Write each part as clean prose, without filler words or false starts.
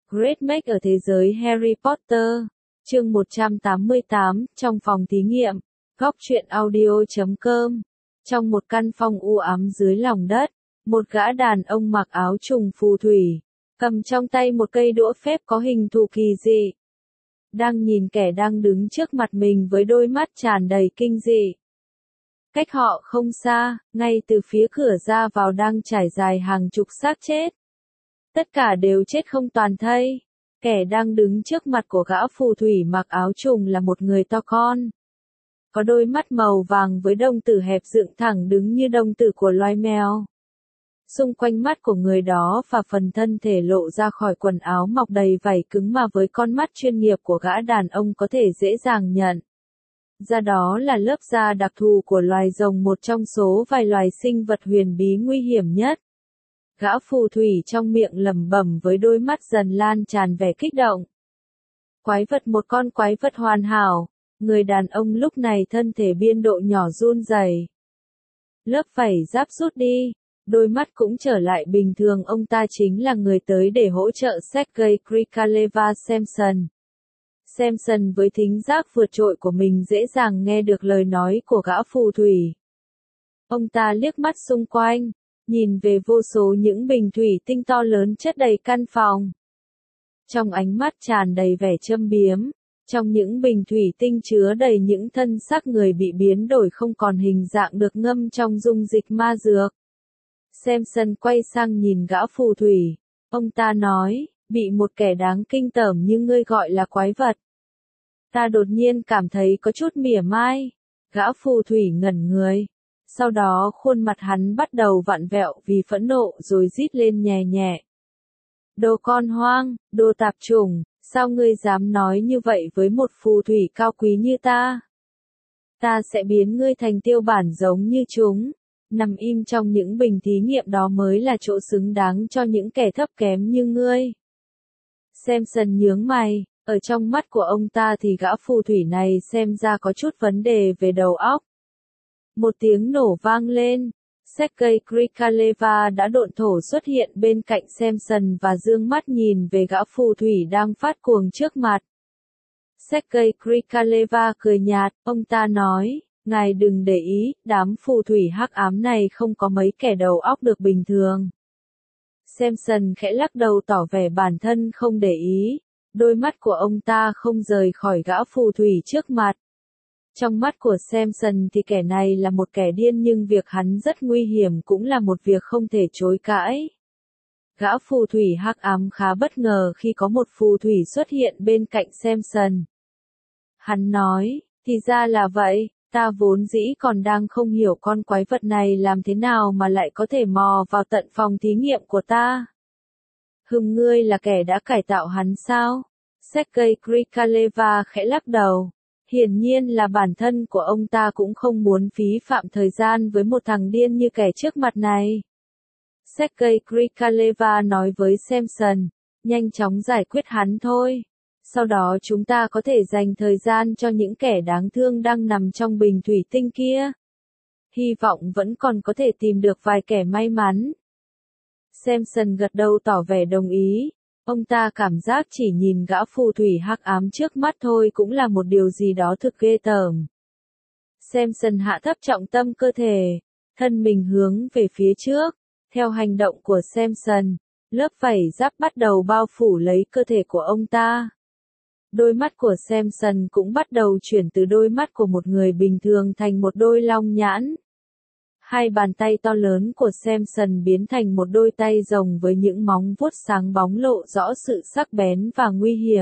Great Make ở thế giới Harry Potter. Chương 188, trong phòng thí nghiệm. Góc truyện audio.com. Trong một căn phòng u ám dưới lòng đất, một gã đàn ông mặc áo trùng phù thủy, cầm trong tay một cây đũa phép có hình thù kỳ dị, đang nhìn kẻ đang đứng trước mặt mình với đôi mắt tràn đầy kinh dị. Cách họ không xa, ngay từ phía cửa ra vào đang trải dài hàng chục xác chết. Tất cả đều chết không toàn thây. Kẻ đang đứng trước mặt của gã phù thủy mặc áo trùng là một người to con. Có đôi mắt màu vàng với đồng tử hẹp dựng thẳng đứng như đồng tử của loài mèo. Xung quanh mắt của người đó và phần thân thể lộ ra khỏi quần áo mọc đầy vảy cứng mà với con mắt chuyên nghiệp của gã đàn ông có thể dễ dàng nhận ra đó là lớp da đặc thù của loài rồng, một trong số vài loài sinh vật huyền bí nguy hiểm nhất. Gã phù thủy trong miệng lẩm bẩm với đôi mắt dần lan tràn vẻ kích động. Quái vật, một con quái vật hoàn hảo. Người đàn ông lúc này thân thể biên độ nhỏ run rẩy. Lớp vảy giáp rút đi, đôi mắt cũng trở lại bình thường. Ông ta chính là người tới để hỗ trợ Sergei Krikalev Samson. Samson với thính giác vượt trội của mình dễ dàng nghe được lời nói của gã phù thủy. Ông ta liếc mắt xung quanh, nhìn về vô số những bình thủy tinh to lớn chất đầy căn phòng. Trong ánh mắt tràn đầy vẻ châm biếm, trong những bình thủy tinh chứa đầy những thân xác người bị biến đổi không còn hình dạng được ngâm trong dung dịch ma dược. Samson quay sang nhìn gã phù thủy. Ông ta nói, bị một kẻ đáng kinh tởm như ngươi gọi là quái vật. Ta đột nhiên cảm thấy có chút mỉa mai. Gã phù thủy ngẩn người. Sau đó khuôn mặt hắn bắt đầu vặn vẹo vì phẫn nộ rồi rít lên nhè nhẹ. Đồ con hoang, đồ tạp chủng, sao ngươi dám nói như vậy với một phù thủy cao quý như ta? Ta sẽ biến ngươi thành tiêu bản giống như chúng. Nằm im trong những bình thí nghiệm đó mới là chỗ xứng đáng cho những kẻ thấp kém như ngươi. Samson nhướng mày, ở trong mắt của ông ta thì gã phù thủy này xem ra có chút vấn đề về đầu óc. Một tiếng nổ vang lên. Sergei Krikalev đã độn thổ xuất hiện bên cạnh Samson và dương mắt nhìn về gã phù thủy đang phát cuồng trước mặt. Sergei Krikalev cười nhạt, ông ta nói, ngài đừng để ý, đám phù thủy hắc ám này không có mấy kẻ đầu óc được bình thường. Samson khẽ lắc đầu tỏ vẻ bản thân không để ý, đôi mắt của ông ta không rời khỏi gã phù thủy trước mặt. Trong mắt của Samson thì kẻ này là một kẻ điên, nhưng việc hắn rất nguy hiểm cũng là một việc không thể chối cãi. Gã phù thủy hắc ám khá bất ngờ khi có một phù thủy xuất hiện bên cạnh Samson. Hắn nói, thì ra là vậy, ta vốn dĩ còn đang không hiểu con quái vật này làm thế nào mà lại có thể mò vào tận phòng thí nghiệm của ta. Ngươi là kẻ đã cải tạo hắn sao? Sergei Krikalev khẽ lắc đầu. Hiển nhiên là bản thân của ông ta cũng không muốn phí phạm thời gian với một thằng điên như kẻ trước mặt này. Sergei Krikalev nói với Samson, nhanh chóng giải quyết hắn thôi. Sau đó chúng ta có thể dành thời gian cho những kẻ đáng thương đang nằm trong bình thủy tinh kia. Hy vọng vẫn còn có thể tìm được vài kẻ may mắn. Samson gật đầu tỏ vẻ đồng ý. Ông ta cảm giác chỉ nhìn gã phù thủy hắc ám trước mắt thôi cũng là một điều gì đó thực ghê tởm. Samson hạ thấp trọng tâm cơ thể, thân mình hướng về phía trước. Theo hành động của Samson, lớp vảy giáp bắt đầu bao phủ lấy cơ thể của ông ta. Đôi mắt của Samson cũng bắt đầu chuyển từ đôi mắt của một người bình thường thành một đôi long nhãn. Hai bàn tay to lớn của Samson biến thành một đôi tay rồng với những móng vuốt sáng bóng lộ rõ sự sắc bén và nguy hiểm.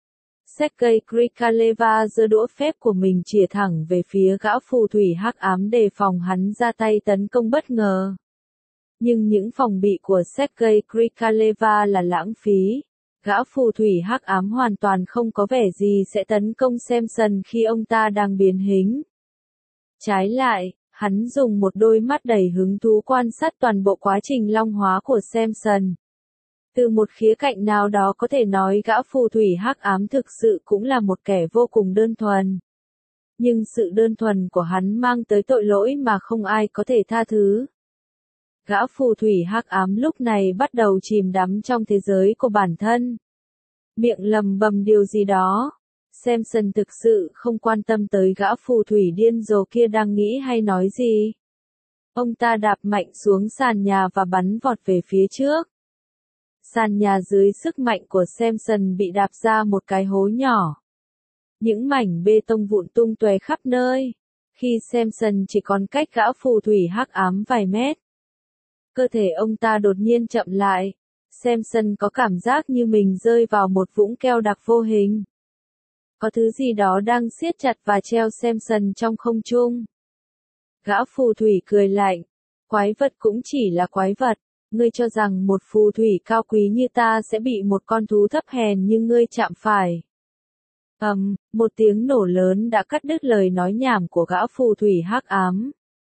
Sergei Krikalev giơ đũa phép của mình chĩa thẳng về phía gã phù thủy hắc ám đề phòng hắn ra tay tấn công bất ngờ. Nhưng những phòng bị của Sergei Krikalev là lãng phí. Gã phù thủy hắc ám hoàn toàn không có vẻ gì sẽ tấn công Samson khi ông ta đang biến hình. Trái lại, hắn dùng một đôi mắt đầy hứng thú quan sát toàn bộ quá trình long hóa của Samson. Từ một khía cạnh nào đó có thể nói gã phù thủy hắc ám thực sự cũng là một kẻ vô cùng đơn thuần. Nhưng sự đơn thuần của hắn mang tới tội lỗi mà không ai có thể tha thứ. Gã phù thủy hắc ám lúc này bắt đầu chìm đắm trong thế giới của bản thân. miệng lầm bầm điều gì đó. Samson thực sự không quan tâm tới gã phù thủy điên rồ kia đang nghĩ hay nói gì. Ông ta đạp mạnh xuống sàn nhà và bắn vọt về phía trước. Sàn nhà dưới sức mạnh của Samson bị đạp ra một cái hố nhỏ. Những mảnh bê tông vụn tung tóe khắp nơi. Khi Samson chỉ còn cách gã phù thủy hắc ám vài mét, cơ thể ông ta đột nhiên chậm lại. Samson có cảm giác như mình rơi vào một vũng keo đặc vô hình. Có thứ gì đó đang siết chặt và treo Samson trong không trung. Gã phù thủy cười lạnh. Quái vật cũng chỉ là quái vật. Ngươi cho rằng một phù thủy cao quý như ta sẽ bị một con thú thấp hèn như ngươi chạm phải. Một tiếng nổ lớn đã cắt đứt lời nói nhảm của gã phù thủy hắc ám.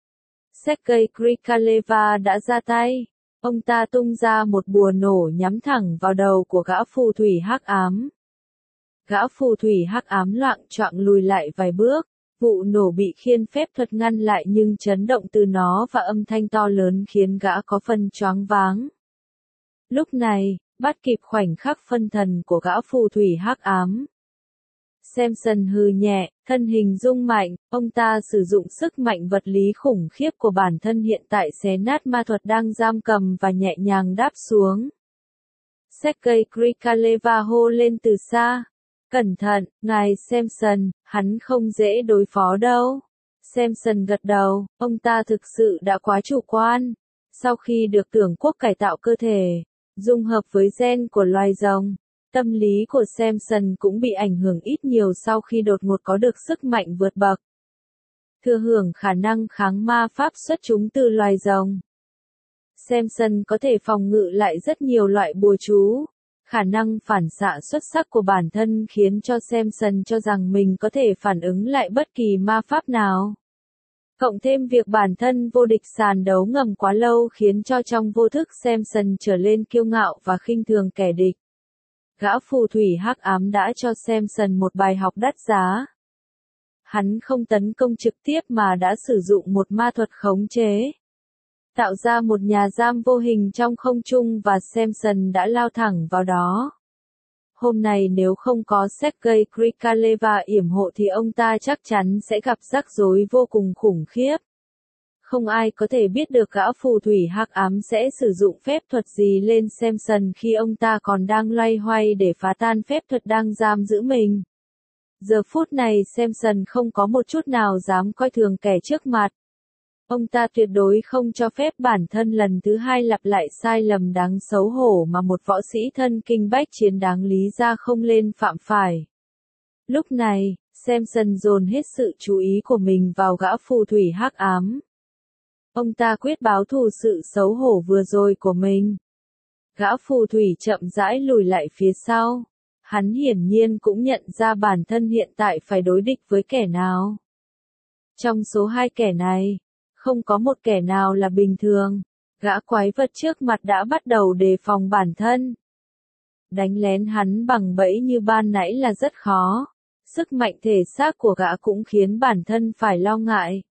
Sergei Krikaleva đã ra tay. Ông ta tung ra một bùa nổ nhắm thẳng vào đầu của gã phù thủy hắc ám. Gã phù thủy hắc ám loạng choạng lùi lại vài bước. Vụ nổ bị khiên phép thuật ngăn lại nhưng chấn động từ nó và âm thanh to lớn khiến gã có phần choáng váng. Lúc này, bắt kịp khoảnh khắc phân thần của gã phù thủy hắc ám. Samson hừ nhẹ, thân hình rung mạnh, ông ta sử dụng sức mạnh vật lý khủng khiếp của bản thân hiện tại xé nát ma thuật đang giam cầm và nhẹ nhàng đáp xuống. Sergei Krikaleva hô lên từ xa. Cẩn thận, ngài Samson, hắn không dễ đối phó đâu. Samson gật đầu, ông ta thực sự đã quá chủ quan. Sau khi được tưởng quốc cải tạo cơ thể, dung hợp với gen của loài rồng, tâm lý của Samson cũng bị ảnh hưởng ít nhiều sau khi đột ngột có được sức mạnh vượt bậc. Thừa hưởng khả năng kháng ma pháp xuất chúng từ loài rồng. Samson có thể phòng ngự lại rất nhiều loại bùa chú. Khả năng phản xạ xuất sắc của bản thân khiến cho Samson cho rằng mình có thể phản ứng lại bất kỳ ma pháp nào. Cộng thêm việc bản thân vô địch sàn đấu ngầm quá lâu khiến cho trong vô thức Samson trở lên kiêu ngạo và khinh thường kẻ địch. Gã phù thủy hắc ám đã cho Samson một bài học đắt giá. Hắn không tấn công trực tiếp mà đã sử dụng một ma thuật khống chế. Tạo ra một nhà giam vô hình trong không trung và Samson đã lao thẳng vào đó. Hôm nay nếu không có Sergei Krikaleva yểm hộ thì ông ta chắc chắn sẽ gặp rắc rối vô cùng khủng khiếp. Không ai có thể biết được gã phù thủy hắc ám sẽ sử dụng phép thuật gì lên Samson khi ông ta còn đang loay hoay để phá tan phép thuật đang giam giữ mình. Giờ phút này Samson không có một chút nào dám coi thường kẻ trước mặt. Ông ta tuyệt đối không cho phép bản thân lần thứ hai lặp lại sai lầm đáng xấu hổ mà một võ sĩ thân kinh bách chiến đáng lý ra không lên phạm phải. Lúc này, Samson dồn hết sự chú ý của mình vào gã phù thủy hắc ám. Ông ta quyết báo thù sự xấu hổ vừa rồi của mình. Gã phù thủy chậm rãi lùi lại phía sau. Hắn hiển nhiên cũng nhận ra bản thân hiện tại phải đối địch với kẻ nào. Trong số hai kẻ này, không có một kẻ nào là bình thường. Gã quái vật trước mặt đã bắt đầu đề phòng bản thân. Đánh lén hắn bằng bẫy như ban nãy là rất khó. Sức mạnh thể xác của gã cũng khiến bản thân phải lo ngại.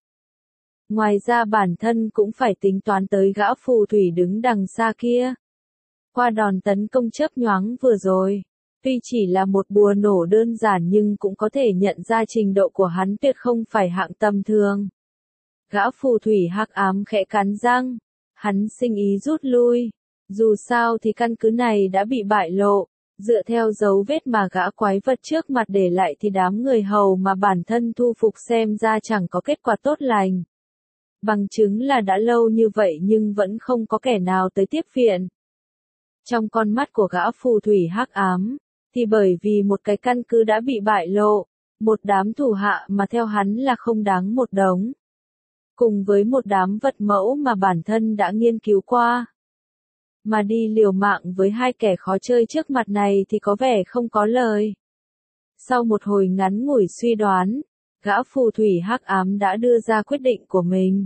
Ngoài ra bản thân cũng phải tính toán tới gã phù thủy đứng đằng xa kia. Qua đòn tấn công chớp nhoáng vừa rồi, tuy chỉ là một bùa nổ đơn giản nhưng cũng có thể nhận ra trình độ của hắn tuyệt không phải hạng tầm thường. Gã phù thủy hắc ám khẽ cắn răng, hắn sinh ý rút lui. Dù sao thì căn cứ này đã bị bại lộ, dựa theo dấu vết mà gã quái vật trước mặt để lại thì đám người hầu mà bản thân thu phục xem ra chẳng có kết quả tốt lành. Bằng chứng là đã lâu như vậy nhưng vẫn không có kẻ nào tới tiếp viện. Trong con mắt của gã phù thủy hắc ám, thì bởi vì một cái căn cứ đã bị bại lộ, một đám thủ hạ mà theo hắn là không đáng một đống. Cùng với một đám vật mẫu mà bản thân đã nghiên cứu qua. Mà đi liều mạng với hai kẻ khó chơi trước mặt này thì có vẻ không có lời. Sau một hồi ngắn ngủi suy đoán, gã phù thủy hắc ám đã đưa ra quyết định của mình.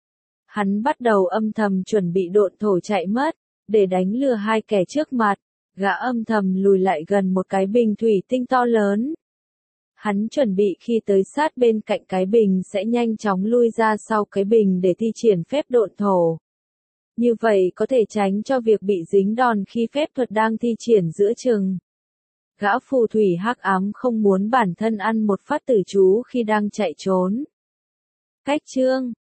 Hắn bắt đầu âm thầm chuẩn bị độn thổ chạy mất, để đánh lừa hai kẻ trước mặt. Gã âm thầm lùi lại gần một cái bình thủy tinh to lớn. Hắn chuẩn bị khi tới sát bên cạnh cái bình sẽ nhanh chóng lui ra sau cái bình để thi triển phép độn thổ. Như vậy có thể tránh cho việc bị dính đòn khi phép thuật đang thi triển giữa chừng. Gã phù thủy hắc ám không muốn bản thân ăn một phát tử chú khi đang chạy trốn. Cách chương